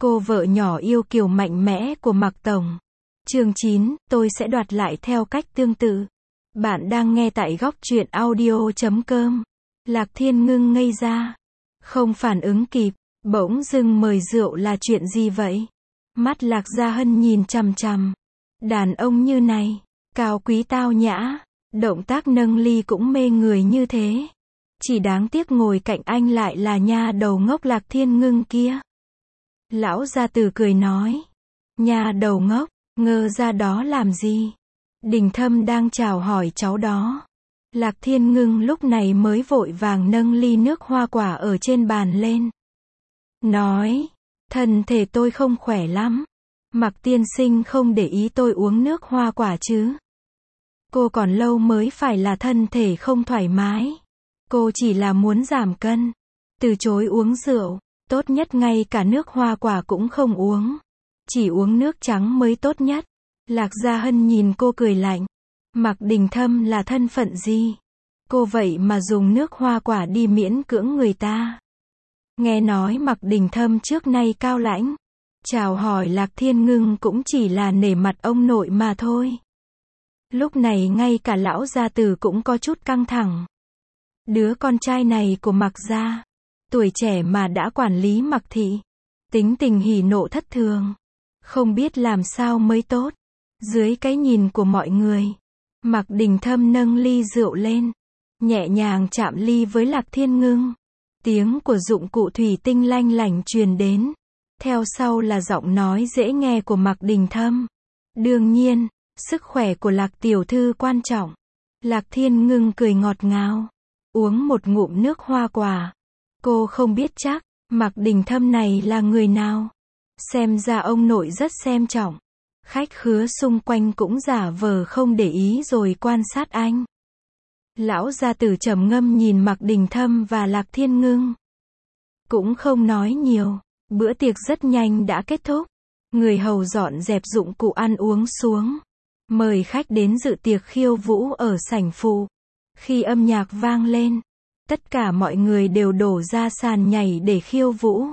Cô vợ nhỏ yêu kiều mạnh mẽ của Mạc Tổng. Chương 9, tôi sẽ đoạt lại theo cách tương tự. Bạn đang nghe tại góc truyện audio.com. Lạc Thiên Ngưng ngây ra. Không phản ứng kịp. Bỗng dưng mời rượu là chuyện gì vậy? Mắt Lạc Gia Hân nhìn chằm chằm. Đàn ông như này, cao quý tao nhã, động tác nâng ly cũng mê người như thế. Chỉ đáng tiếc ngồi cạnh anh lại là nha đầu ngốc Lạc Thiên Ngưng kia. Lão gia tử cười nói. Nha đầu ngốc, ngơ ra đó làm gì? Đình Thâm đang chào hỏi cháu đó. Lạc Thiên Ngưng lúc này mới vội vàng nâng ly nước hoa quả ở trên bàn lên. Nói, thân thể tôi không khỏe lắm. Mạc tiên sinh không để ý tôi uống nước hoa quả chứ? Cô còn lâu mới phải là thân thể không thoải mái. Cô chỉ là muốn giảm cân. Từ chối uống rượu, tốt nhất ngay cả nước hoa quả cũng không uống. Chỉ uống nước trắng mới tốt nhất. Lạc Gia Hân nhìn cô cười lạnh. Mạc Đình Thâm là thân phận gì? Cô vậy mà dùng nước hoa quả đi miễn cưỡng người ta. Nghe nói Mạc Đình Thâm trước nay cao lãnh. Chào hỏi Lạc Thiên Ngưng cũng chỉ là nể mặt ông nội mà thôi. Lúc này ngay cả lão gia tử cũng có chút căng thẳng. Đứa con trai này của Mạc gia, tuổi trẻ mà đã quản lý Mạc thị, tính tình hỉ nộ thất thường, không biết làm sao mới tốt. Dưới cái nhìn của mọi người, Mạc Đình Thâm nâng ly rượu lên, nhẹ nhàng chạm ly với Lạc Thiên Ngưng. Tiếng của dụng cụ thủy tinh lanh lảnh truyền đến. Theo sau là giọng nói dễ nghe của Mạc Đình Thâm. Đương nhiên, sức khỏe của Lạc tiểu thư quan trọng. Lạc Thiên Ngưng cười ngọt ngào, uống một ngụm nước hoa quả. Cô không biết chắc, Mạc Đình Thâm này là người nào. Xem ra ông nội rất xem trọng. Khách khứa xung quanh cũng giả vờ không để ý rồi quan sát anh. Lão gia tử trầm ngâm nhìn Mạc Đình Thâm và Lạc Thiên Ngưng. Cũng không nói nhiều. Bữa tiệc rất nhanh đã kết thúc. Người hầu dọn dẹp dụng cụ ăn uống xuống. Mời khách đến dự tiệc khiêu vũ ở sảnh phụ. Khi âm nhạc vang lên, tất cả mọi người đều đổ ra sàn nhảy để khiêu vũ.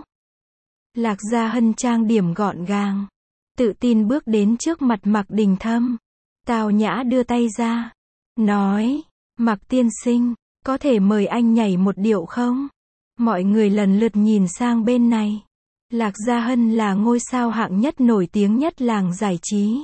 Lạc Gia Hân trang điểm gọn gàng, tự tin bước đến trước mặt Mạc Đình Thâm. Tào nhã đưa tay ra, nói, Mạc tiên sinh, có thể mời anh nhảy một điệu không? Mọi người lần lượt nhìn sang bên này. Lạc Gia Hân là ngôi sao hạng nhất nổi tiếng nhất làng giải trí.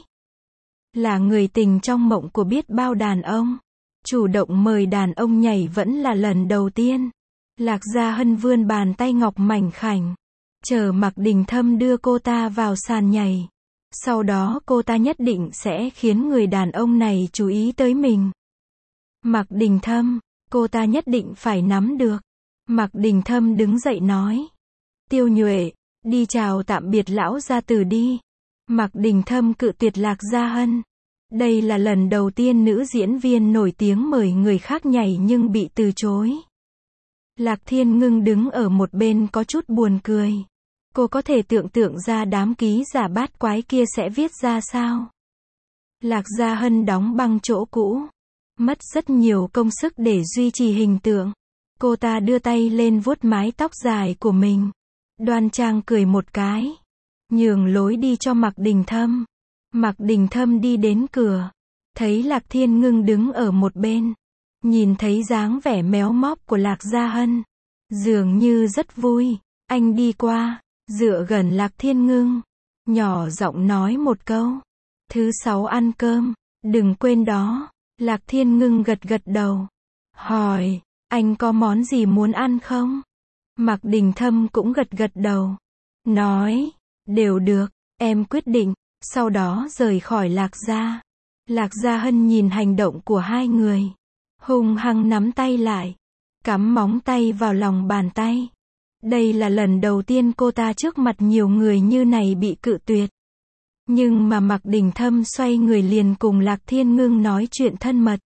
Là người tình trong mộng của biết bao đàn ông. Chủ động mời đàn ông nhảy vẫn là lần đầu tiên. Lạc Gia Hân vươn bàn tay ngọc mảnh khảnh. Chờ Mạc Đình Thâm đưa cô ta vào sàn nhảy. Sau đó cô ta nhất định sẽ khiến người đàn ông này chú ý tới mình. Mạc Đình Thâm, cô ta nhất định phải nắm được. Mạc Đình Thâm đứng dậy nói. Tiêu Nhuệ, đi chào tạm biệt lão gia tử đi. Mạc Đình Thâm cự tuyệt Lạc Gia Hân. Đây là lần đầu tiên nữ diễn viên nổi tiếng mời người khác nhảy nhưng bị từ chối. Lạc Thiên Ngưng đứng ở một bên có chút buồn cười. Cô có thể tưởng tượng ra đám ký giả bát quái kia sẽ viết ra sao. Lạc Gia Hân đóng băng chỗ cũ. Mất rất nhiều công sức để duy trì hình tượng. Cô ta đưa tay lên vuốt mái tóc dài của mình. Đoan trang cười một cái. Nhường lối đi cho Mạc Đình Thâm. Mạc Đình Thâm đi đến cửa. Thấy Lạc Thiên Ngưng đứng ở một bên. Nhìn thấy dáng vẻ méo móp của Lạc Gia Hân. Dường như rất vui. Anh đi qua, dựa gần Lạc Thiên Ngưng. Nhỏ giọng nói một câu. Thứ 6 ăn cơm, đừng quên đó. Lạc Thiên Ngưng gật gật đầu. Hỏi, anh có món gì muốn ăn không? Mạc Đình Thâm cũng gật gật đầu. Nói, đều được, em quyết định. Sau đó rời khỏi Lạc Gia. Lạc Gia Hân nhìn hành động của hai người. Hung hăng nắm tay lại. Cắm móng tay vào lòng bàn tay. Đây là lần đầu tiên cô ta trước mặt nhiều người như này bị cự tuyệt. Nhưng mà Mạc Đình Thâm xoay người liền cùng Lạc Thiên Ngưng nói chuyện thân mật.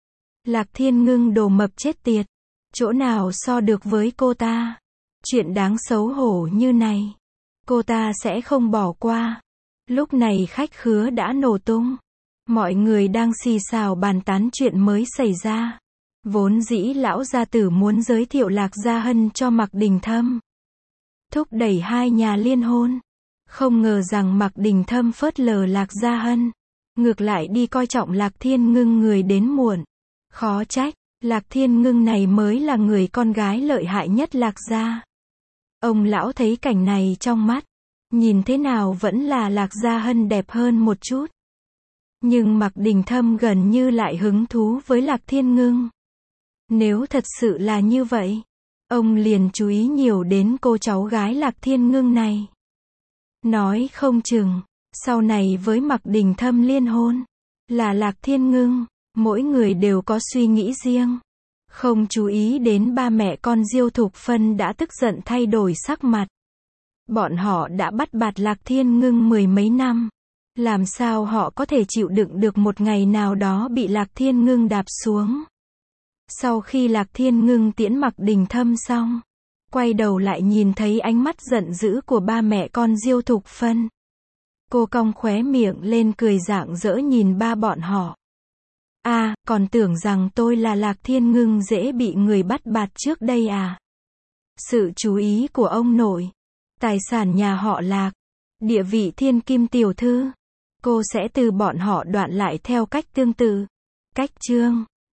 Lạc Thiên Ngưng đồ mập chết tiệt. Chỗ nào so được với cô ta. Chuyện đáng xấu hổ như này. Cô ta sẽ không bỏ qua. Lúc này khách khứa đã nổ tung. Mọi người đang xì xào bàn tán chuyện mới xảy ra. Vốn dĩ lão gia tử muốn giới thiệu Lạc Gia Hân cho Mạc Đình Thâm. Thúc đẩy hai nhà liên hôn. Không ngờ rằng Mạc Đình Thâm phớt lờ Lạc Gia Hân. Ngược lại đi coi trọng Lạc Thiên Ngưng người đến muộn. Khó trách, Lạc Thiên Ngưng này mới là người con gái lợi hại nhất Lạc Gia. Ông lão thấy cảnh này trong mắt. Nhìn thế nào vẫn là Lạc Gia Hân đẹp hơn một chút. Nhưng Mạc Đình Thâm gần như lại hứng thú với Lạc Thiên Ngưng. Nếu thật sự là như vậy, ông liền chú ý nhiều đến cô cháu gái Lạc Thiên Ngưng này. Nói không chừng, sau này với Mạc Đình Thâm liên hôn, là Lạc Thiên Ngưng, mỗi người đều có suy nghĩ riêng. Không chú ý đến ba mẹ con Diêu Thục Phân đã tức giận thay đổi sắc mặt. Bọn họ đã bắt bạt Lạc Thiên Ngưng mười mấy năm. Làm sao họ có thể chịu đựng được một ngày nào đó bị Lạc Thiên Ngưng đạp xuống. Sau khi Lạc Thiên Ngưng tiễn Mạc Đình Thâm xong, quay đầu lại nhìn thấy ánh mắt giận dữ của ba mẹ con Diêu Thục Phân. Cô cong khóe miệng lên cười rạng rỡ nhìn ba bọn họ. Còn tưởng rằng tôi là Lạc Thiên Ngưng dễ bị người bắt bạt trước đây à. Sự chú ý của ông nội, tài sản nhà họ Lạc, địa vị thiên kim tiểu thư, cô sẽ từ bọn họ đoạn lại theo cách tương tự. Cách chương